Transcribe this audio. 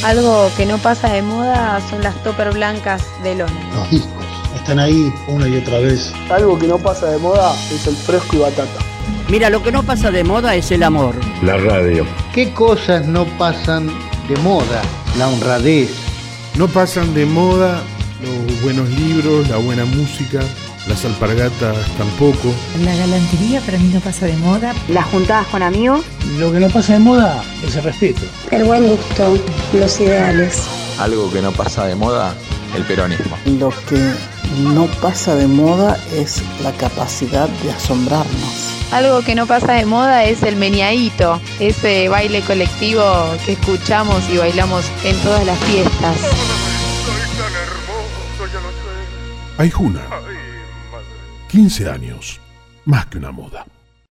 Algo que no pasa de moda son las topper blancas de lona. Los discos están ahí una y otra vez. Algo que no pasa de moda es el fresco y batata. Mira, lo que no pasa de moda es el amor. La radio. ¿Qué cosas no pasan de moda? La honradez. No pasan de moda los buenos libros, la buena música, las alpargatas tampoco. La galantería para mí no pasa de moda. Las juntadas con amigos. Lo que no pasa de moda es el respeto. El buen gusto, los ideales. Algo que no pasa de moda, el peronismo. Lo que no pasa de moda es la capacidad de asombrarnos. Algo que no pasa de moda es el meneadito, ese baile colectivo que escuchamos y bailamos en todas las fiestas. Aijuna, 15 años, más que una moda.